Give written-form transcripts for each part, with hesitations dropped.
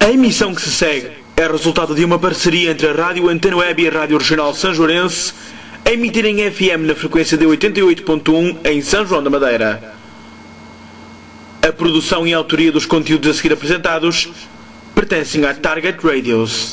A emissão que se segue é resultado de uma parceria entre a Rádio Antena Web e a Rádio Regional Sanjoarense, a emitir em FM na frequência de 88.1 em São João da Madeira. A produção e a autoria dos conteúdos a seguir apresentados pertencem à Target Radios.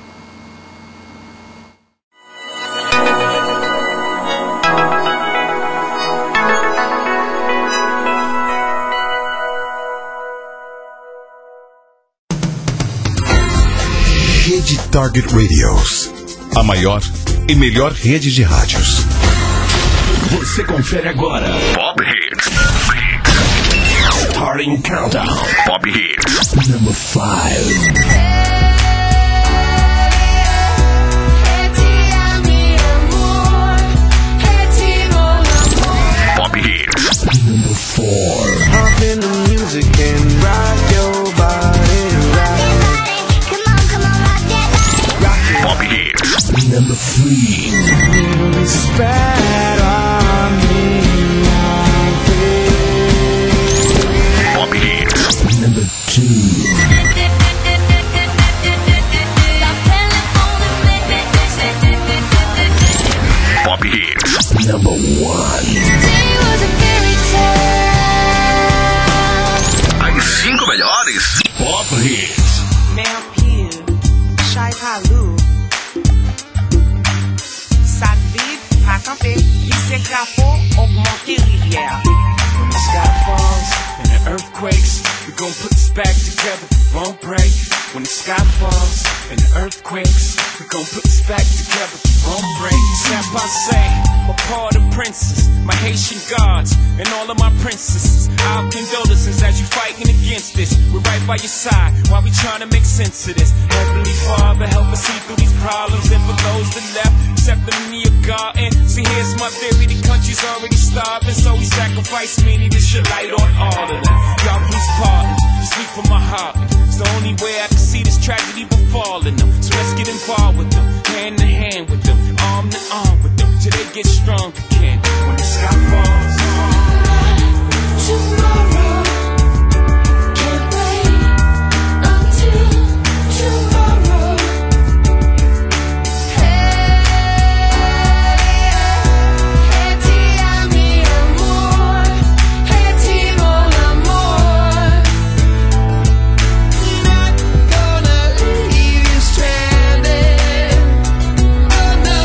Rede Target Radios, a maior e melhor rede de rádios. Você confere agora Pop Hits. Starting Countdown. Pop Hits Number 5. Pop Hits Number 4. Pump in the music and rock your body right. Come on, rock that. Pop Hits Number 3. Spat on me, Pop Hits Number 2. Pop Hits Number 1. As 5 melhores Pop Hits. Mel Pia, Shai Palu, Sac vide, pas campé, lycée Carrefour, augmenter rivière. When the sky falls and the earth quakes, we gon' put this back together, we won't break. When the sky falls and the earth quakes, we gon' put this back together, we won't break. Saint Passe, my part of princes, my Haitian gods, and all of my princesses. Our condolences as you fighting against this. We're right by your side while we trying to make sense of this. Heavenly Father, help us see through these problems. And for those that left, accept them in your garden. See, here's my theory, the country's already starving, so we sacrifice many to shed light on all of them. Y'all please pardon, speak from my heart. It's the only way I can see this tragedy befalling them. So let's get involved with them, hand in hand with them, arm to arm with them, till they get strong again. When the sky falls, tomorrow can't wait until tomorrow. Hey, ti ami amor, hey ti mon amor. Not gonna leave you stranded. Oh no,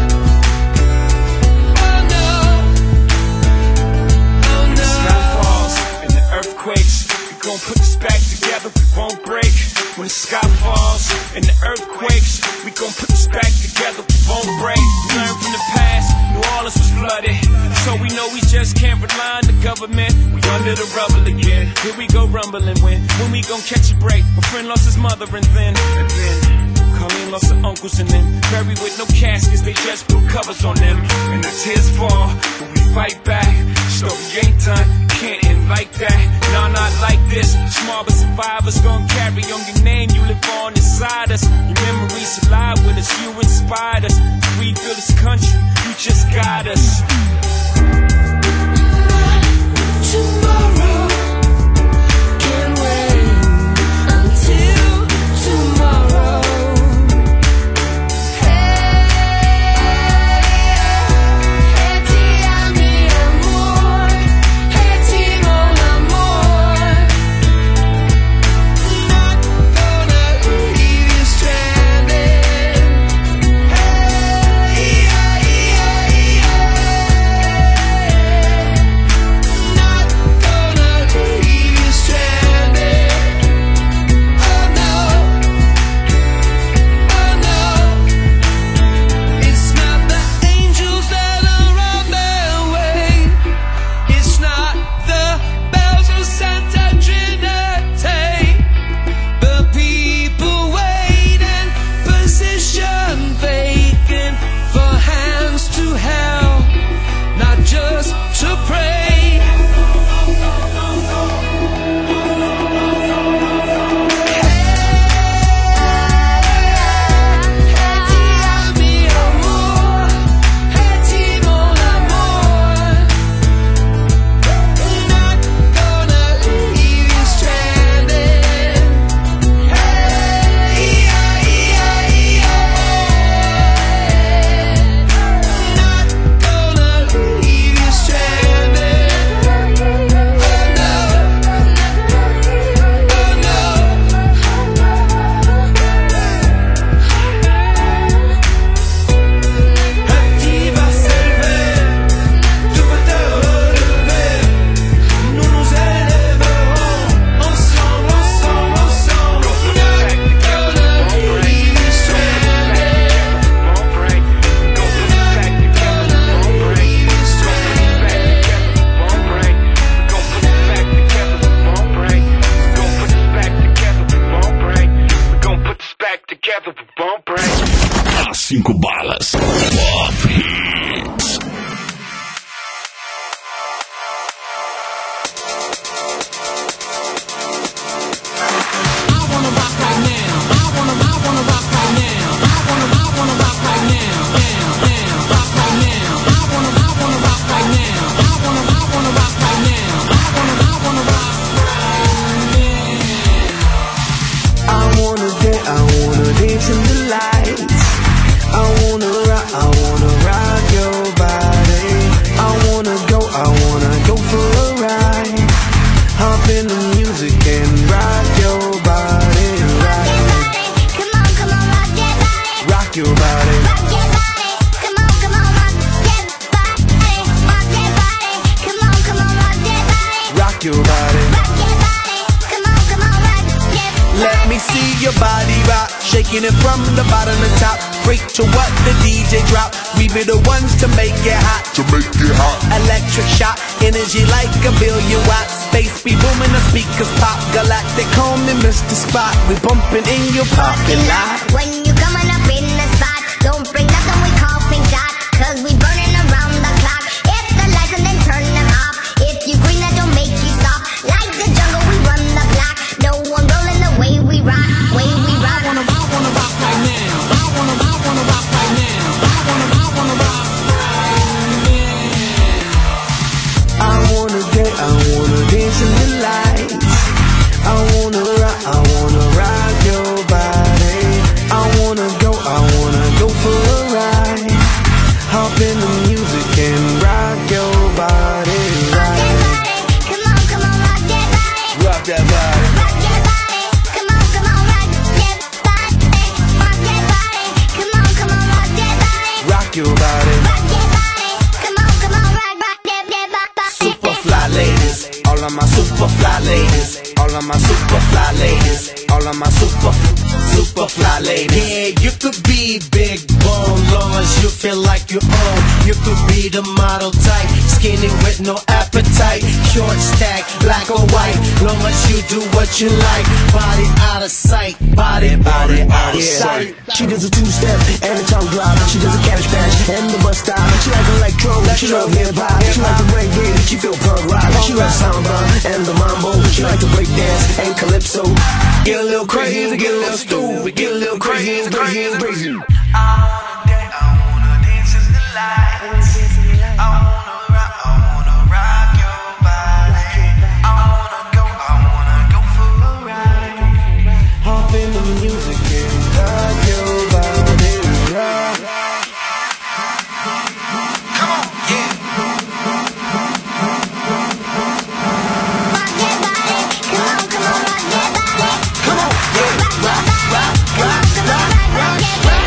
oh no, oh no. sky falls and the earth quakes. We gon' put this back together, we won't break. When the sky falls and the earth quakes, we gon' put this back together, we won't break. We learned from the past, New Orleans was flooded, so we know we just can't rely on the government. We under the rubble again, here we go rumbling when we gon' catch a break. My friend lost his mother and then Colleen lost her uncles and then buried with no caskets, they just put covers on them. And the tears fall, but we fight back. Story ain't done, can't end like that. Nah, not like this. Small but survivors gon' carry on your name. You live on inside us. Your memories alive with us. You inspired us. To rebuild this country, you just got us. Tomorrow can't wait until tomorrow. Hey, ti ami amor, hey ti mon amor. Not gonna leave you stranded. Hey, yeah, yeah, yeah. dance in the lights. I wanna rock your body. I wanna go for a ride. Hop in the music and rock your body, right. Come on, rock that body. Rock your body. Rock your body. Come on, rock that body. Rock that body. Come on, rock that body. Rock your body. Rock your body. Come on, rock that body. Let me see your body rock, shaking it from the bottom to top. Freak to what the DJ drop. We be the ones to make it hot. Electric shock, energy like 1,000,000,000 watts. Space be booming, the speakers pop. Galactic, call me Mr. Spot. We bumping in your parking lot. When you coming up in the spot, don't bring nothing we call pink dot, 'cause we burning around the clock. Hit the lights and then turn them off. If you green, that don't make you stop. Like the jungle, we run the block. No one rolling the way we rock, way we rock. I wanna rock right now. I wanna rock right now. I wanna rock right now. I wanna dance in the lights. I wanna rock your body. I wanna go for a ride. Hop in the music and rock your body, right. Come on, rock that body. Rock that body. Rock your body. Come on, rock that body. Rock that body. Come on, rock that body. Rock your body. Rock your body. Come on, rock that body. Super fly ladies, all of my super fly ladies, all of my super fly ladies, all of my super fly ladies. Yeah, you could be big bone, long as you feel like you own. You could be the model type, skinny with no appetite, short stack, black or white, long as you do what you like. Body out of sight, body out of sight. She does a two-step and a tongue drop. She does a cabbage patch and the bus stop. She like electro, she love hip-hop. She like the reggae, she feel punk rock. She loves samba and the mambo. She like to break dance and calypso. Get a little crazy, get a little stupid, get a little crazy, crazy. I wanna dance in the lights. I wanna rock your body. I wanna go for a ride. Hop in the music and rock your body, right. Come on, yeah. Rock that body. Come on, rock that body. Come on, yeah. Rock that body.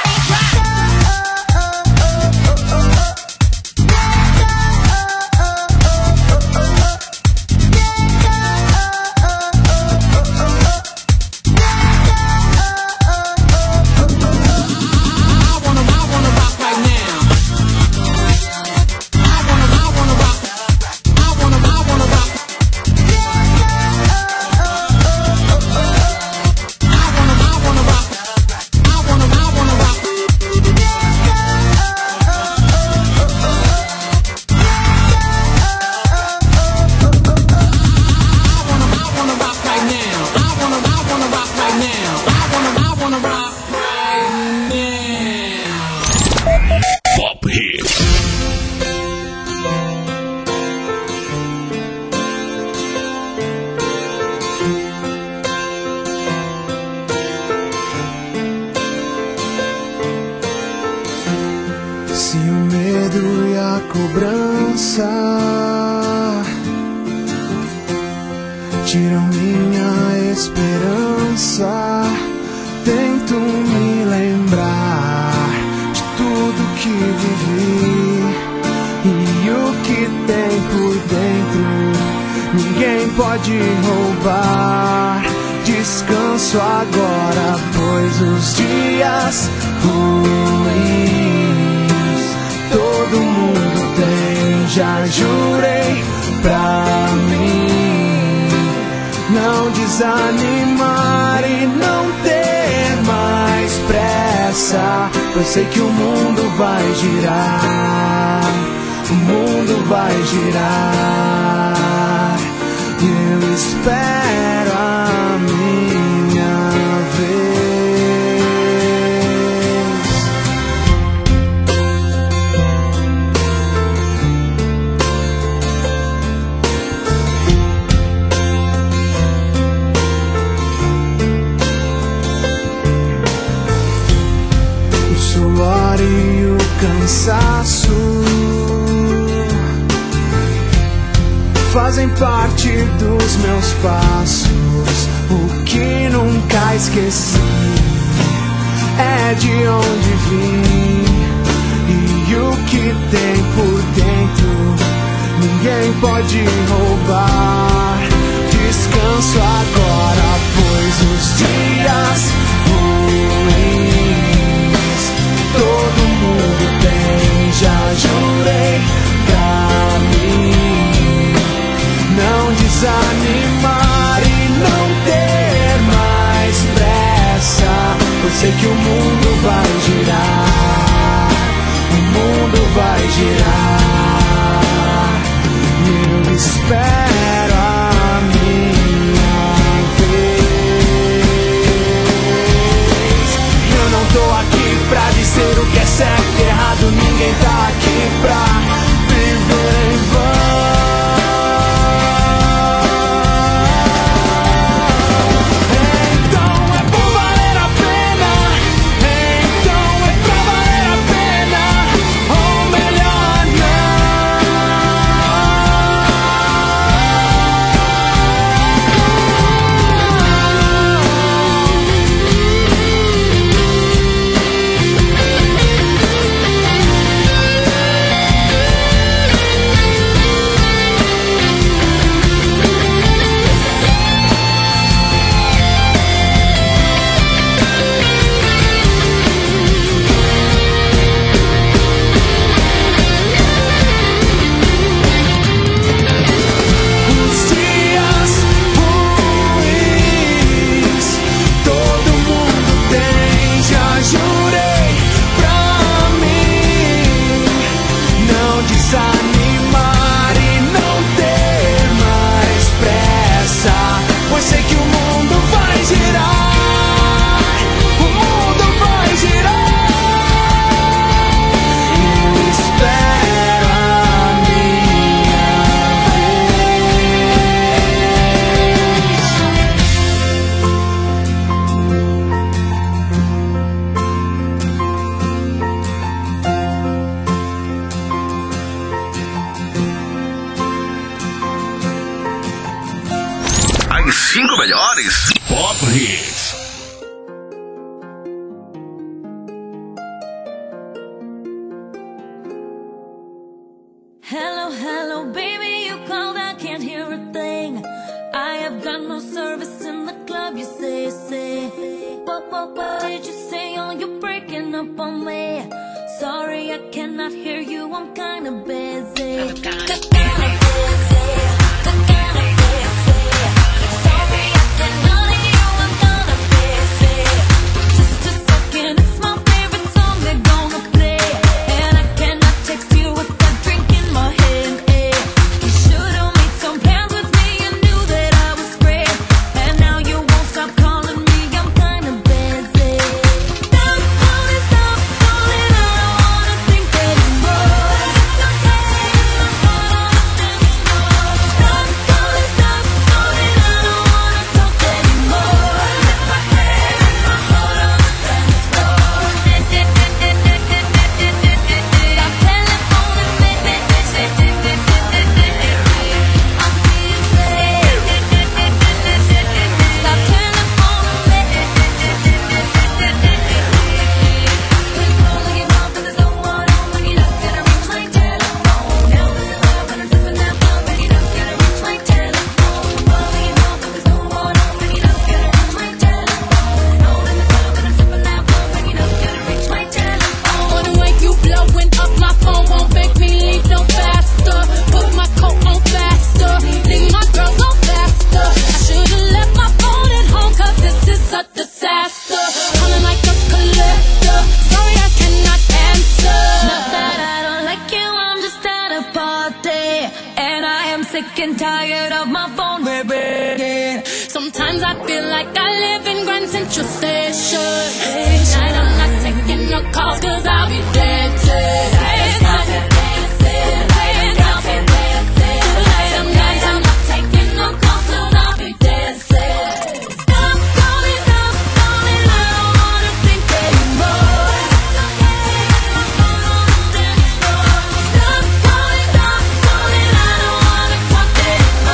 cobrança tiram minha esperança. Tento me lembrar de tudo que vivi e o que tem por dentro. Ninguém pode roubar. Descanso agora, pois os dias ruins todo mundo tem. Já jurei pra mim não desanimar e não ter mais pressa. Eu sei que o mundo vai girar, o mundo vai girar. Eu espero a minha vez. fazem parte dos meus passos. O que nunca esqueci é de onde vim e o que tem por dentro. Ninguém pode roubar. Descanso agora, pois os dias ruins todo mundo tem. Já jurei pra mim não desanimar e não ter mais pressa. Eu sei que o mundo vai girar, o mundo vai girar. Eu espero a minha vez. Eu não tô aqui pra dizer o que é certo e errado. Ninguém tá aqui pra viver em vão. Hello, hello, baby, you called, I can't hear a thing. I have got no service in the club, you say. What did you say? Oh, you're breaking up on me. Sorry, I cannot hear you, I'm kinda busy. Sick and tired of my phone ringing. Sometimes I feel like I live in Grand Central Station. Tonight I'm not taking no calls 'cause I'll be dancing. Tonight I'm not taking no calls 'cause I'll be dancing. Stop calling, I don't wanna think anymore. Stop calling, I don't wanna talk anymore.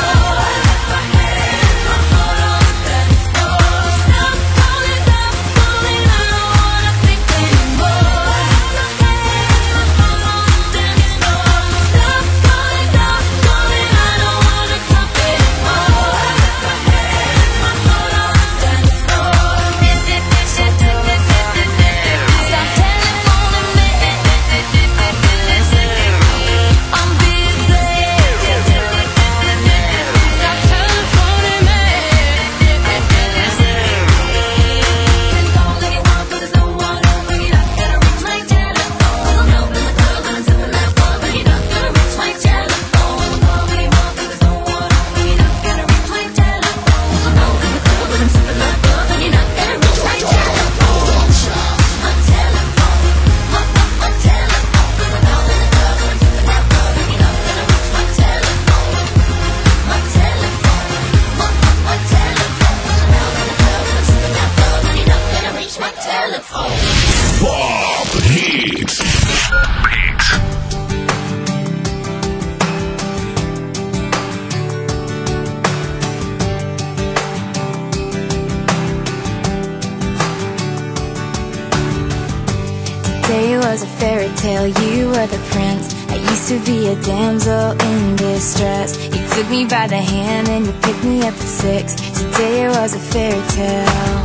Today was a fairy tale, you were the prince. I used to be a damsel in distress. You took me by the hand and you picked me up at 6. Today was a fairy tale.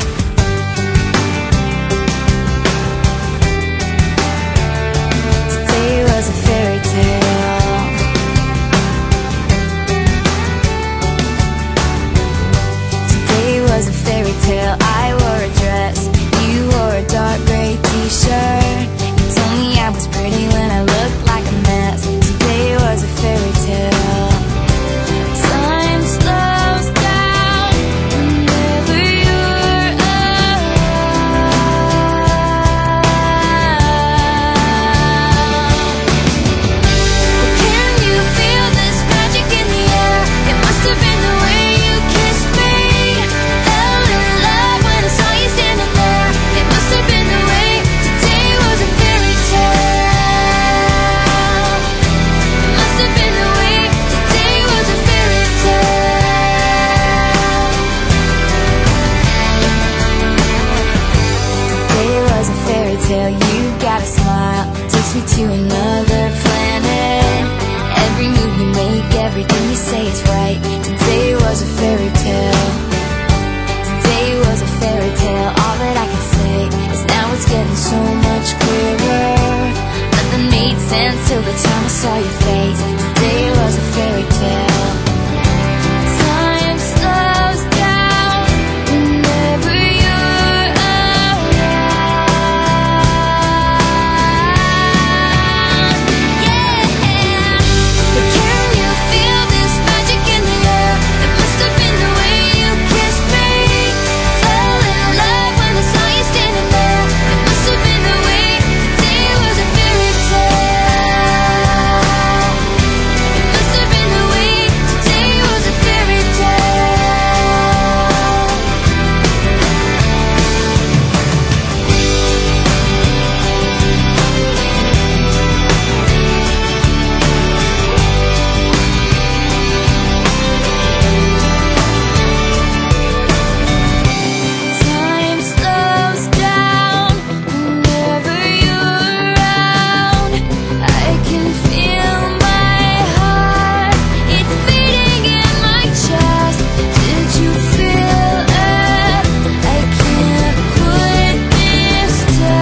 Today was a fairy tale. Today was a fairy tale. I wore a dress, you wore a dark gray t-shirt. You told me I was pretty when I looked like a mess. Today was a fairy tale. Time slows down whenever you're around. Can you feel this magic in the air? It must have been the way you kissed me. Fell in love when I saw you standing there. It must have been the way. Today was a fairy tale. It must have been the way. Today was a fairy tale. Today was a fairy tale. You got a smile, takes me to another planet. Every move you make, everything you say is right. Today was a fairy tale. Today was a fairy tale. All that I can say is now it's getting so much clearer. Nothing made sense till the time I saw your face. Today was a fairy tale. Time slows down whenever you're around. Yeah. But can you feel this magic in the air? It must have been the way you kissed me. Fell in love when I saw you standing there. It must have been the way. Today was a fairy tale. It must have been the way. Today was a fairy Time slows down whenever you're around. I can feel my heart, it's beating in my chest. Did you feel it? I can't put this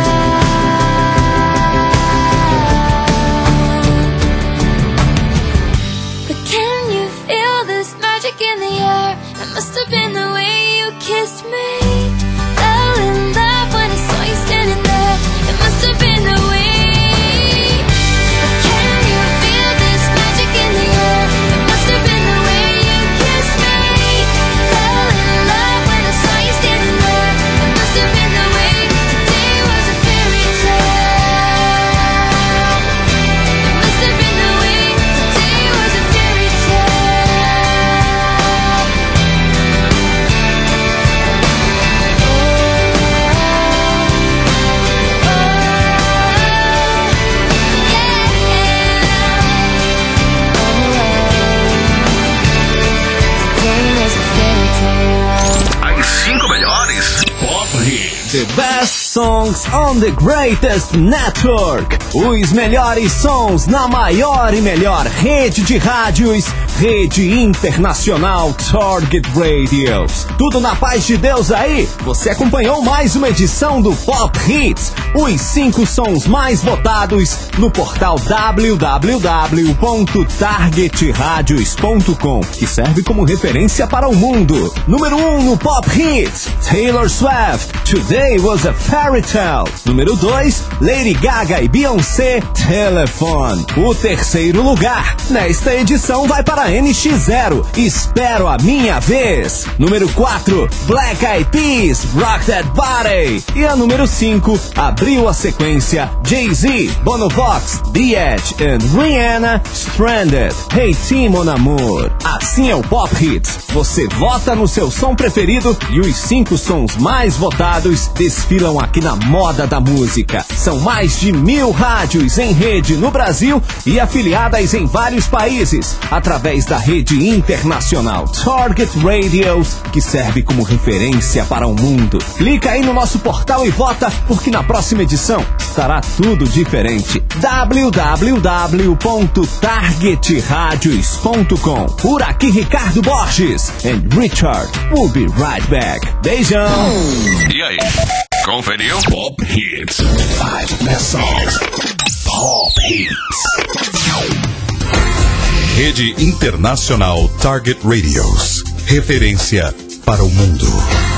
down. But can you feel this magic in the air? It must have been the way you kissed me. Fell in love when I saw you standing there. It must have been the way. But can you feel this magic in the air? It must have been the way you kissed me. Fell in love when I saw you standing there. It must have been the way. Today was a fairy tale. It must have been the way. Today was a fairy As 5 melhores Pop Hits. The best songs on the greatest network. Os melhores sons na maior e melhor rede de rádios. Rede Internacional Target Radios. Tudo na paz de Deus aí. Você acompanhou mais uma edição do Pop Hits. Os 5 sons mais votados no portal www.targetradios.com, que serve como referência para o mundo. Número 1 no Pop Hits, Taylor Swift, Today Was a Fairy Tale. Número 2, Lady Gaga e Beyoncé, Telephone. O terceiro lugar nesta edição vai para NX0, Espero a Minha Vez. Número 4, Black Eyed Peas, Rock That Body. E a número 5 abriu a sequência, Jay-Z, Bono Vox, The Edge and Rihanna, Stranded, Hey Team Mon Amour. Assim é o Pop Hits. Você vota no seu som preferido e os 5 5 sons mais votados desfilam aqui na Moda da Música. São mais de 1000 rádios em rede no Brasil e afiliadas em vários países, através da rede internacional Target Radios, que serve como referência para o mundo. Clica aí no nosso portal e vota, porque na próxima edição estará tudo diferente. www.targetradios.com. Por aqui, Ricardo Borges and Richard. We'll be right back. Beijão! E aí, conferiu? Pop Hits. 5 best songs. Pop Hits. Rede Internacional Target Radios. Referência para o mundo.